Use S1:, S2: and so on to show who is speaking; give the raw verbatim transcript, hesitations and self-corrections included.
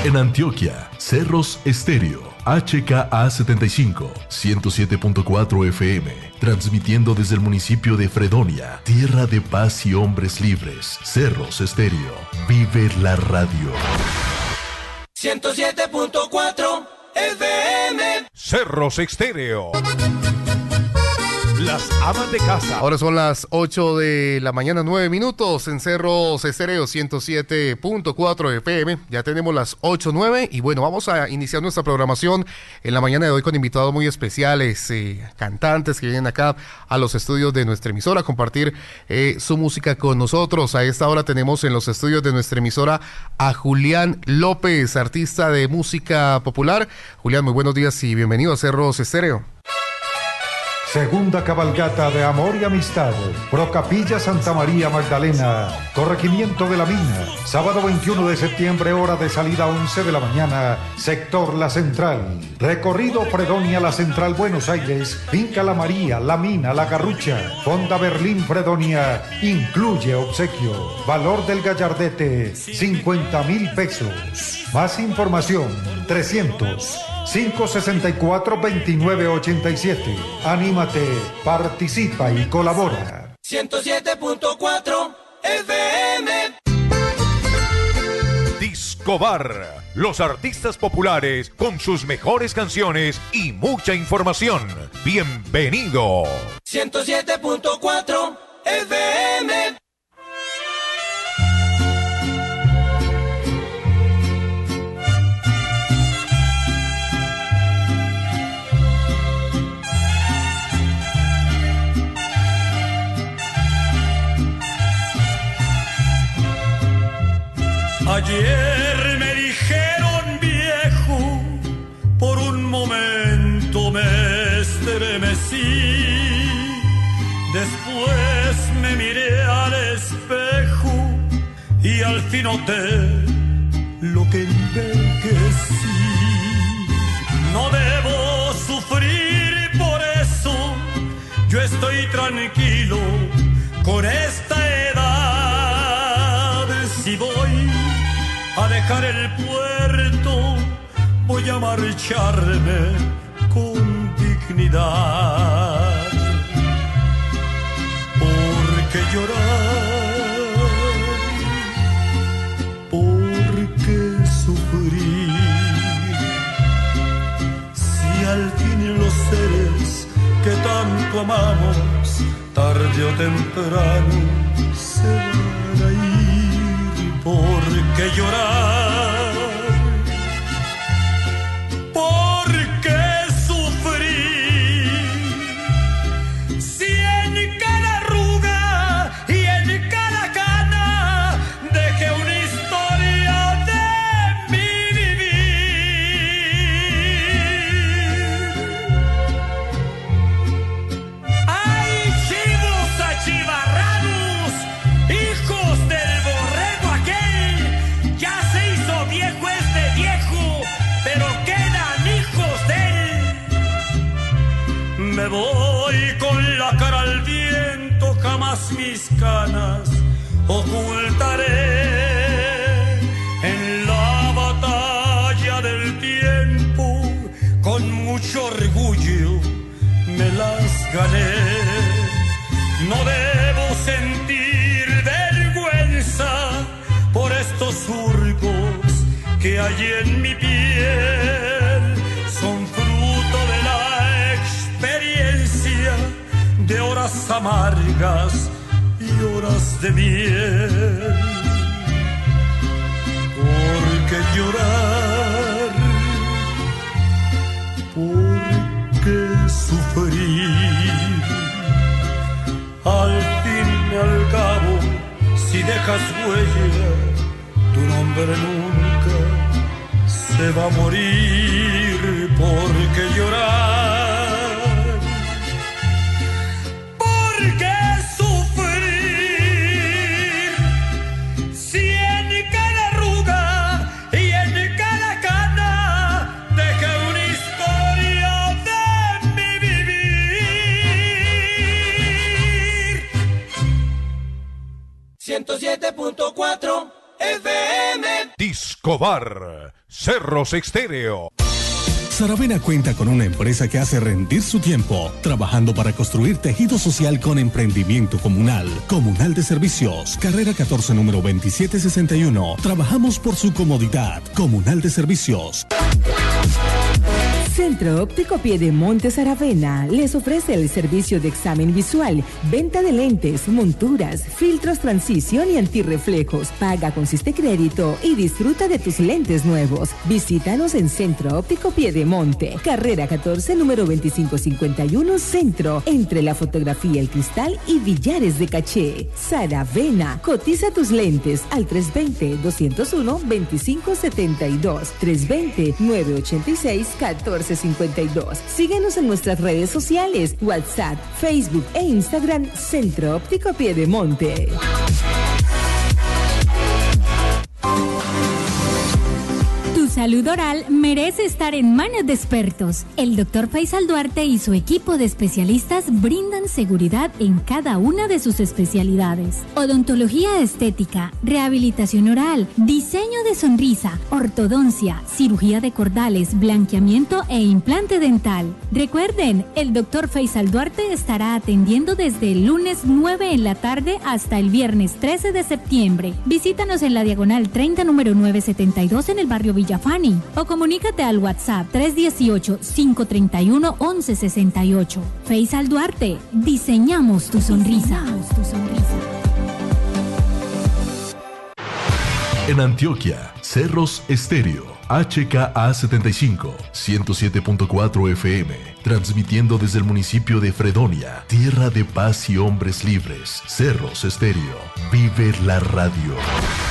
S1: En Antioquia, Cerros Estéreo, H K A setenta y cinco, ciento siete punto cuatro F M, transmitiendo desde el municipio de Fredonia, tierra de paz y hombres libres. Cerros Estéreo, vive la radio.
S2: ciento siete punto cuatro F M.
S3: Cerros Estéreo. Las amas de casa.
S4: Ahora son las ocho de la mañana, nueve minutos en Cerros Estéreo ciento siete punto cuatro F M. Ya tenemos las ocho nueve y bueno, vamos a iniciar nuestra programación en la mañana de hoy con invitados muy especiales, eh, cantantes que vienen acá a los estudios de nuestra emisora a compartir eh, su música con nosotros. A esta hora tenemos en los estudios de nuestra emisora a Julián López, artista de música popular. Julián, muy buenos días y bienvenido a Cerros Estéreo.
S5: Segunda cabalgata de amor y amistad, Procapilla Santa María Magdalena, Corregimiento de la Mina, sábado veintiuno de septiembre, hora de salida once de la mañana, sector La Central. Recorrido Fredonia, La Central, Buenos Aires, Finca La María, La Mina, La Garrucha, Fonda Berlín, Fredonia, incluye obsequio. Valor del gallardete, cincuenta mil pesos. Más información, trescientos, cinco sesenta y cuatro, veintinueve ochenta y siete. Anímate, participa y colabora.
S2: ciento siete punto cuatro F M.
S3: Discobar, los artistas populares con sus mejores canciones y mucha información. Bienvenido.
S2: ciento siete punto cuatro F M.
S6: Ayer me dijeron viejo, por un momento me estremecí, después me miré al espejo y al fin noté lo que envejecí. No debo sufrir por eso, yo estoy tranquilo con esta edad. Si voy a dejar el puerto, voy a marcharme con dignidad. ¿Por qué llorar? ¿Por qué sufrir? Si al fin los seres que tanto amamos, tarde o temprano se van a ir. ¿Por qué llorar? ¿Por qué sufrir? Si en cada arruga y en cada cana dejé una historia de mi vivir. ¡Ay, chivos achivarrados, hijos del me voy con la cara al viento, jamás mis canas ocultaré. En la batalla del tiempo, con mucho orgullo me las gané. No debo sentir vergüenza por estos surcos que hay en mi piel. Son fruto de la experiencia, de horas amargas y horas de miel. ¿Por qué llorar? ¿Por qué sufrir? Al fin y al cabo, si dejas huella, tu nombre nunca se va a morir. ¿Por qué llorar? ¿Por qué sufrir? Si en cada arruga y en cada cana dejé una historia de mi vivir.
S2: ciento siete punto cuatro F M.
S3: Discobar, Cerros Estéreo.
S7: Saravena cuenta con una empresa que hace rendir su tiempo, trabajando para construir tejido social con emprendimiento comunal. Comunal de Servicios, carrera catorce, número veintisiete sesenta y uno. Trabajamos por su comodidad. Comunal de Servicios.
S8: Centro Óptico Piedemonte Saravena les ofrece el servicio de examen visual, venta de lentes, monturas, filtros transición y antirreflejos. Paga con Siste Crédito y disfruta de tus lentes nuevos. Visítanos en Centro Óptico Piedemonte, carrera catorce, número veinticinco cincuenta y uno, Centro, entre la Fotografía El Cristal y Villares de Caché. Saravena, cotiza tus lentes al tres dos cero, dos cero uno, dos cinco siete dos, tres dos cero, nueve ocho seis, uno cuatro cinco dos. Síguenos en nuestras redes sociales, WhatsApp, Facebook e Instagram, Centro Óptico Piedemonte.
S9: Tu salud oral merece estar en manos de expertos. El doctor Faisal Duarte y su equipo de especialistas brindan seguridad en cada una de sus especialidades. Odontología estética, rehabilitación oral, diseño de sonrisa, ortodoncia, cirugía de cordales, blanqueamiento e implante dental. Recuerden, el doctor Faisal Duarte estará atendiendo desde el lunes nueve en la tarde hasta el viernes trece de septiembre. Visítanos en la diagonal treinta, número novecientos setenta y dos en el barrio Villafani, o comunícate al WhatsApp tres uno ocho, cinco tres uno, once sesenta y ocho. Faisal Duarte, diseñamos tu sonrisa. Diseñamos tu sonrisa.
S1: En Antioquia, Cerros Estéreo, H K A setenta y cinco, ciento siete punto cuatro F M, transmitiendo desde el municipio de Fredonia, tierra de paz y hombres libres. Cerros Estéreo, vive la radio.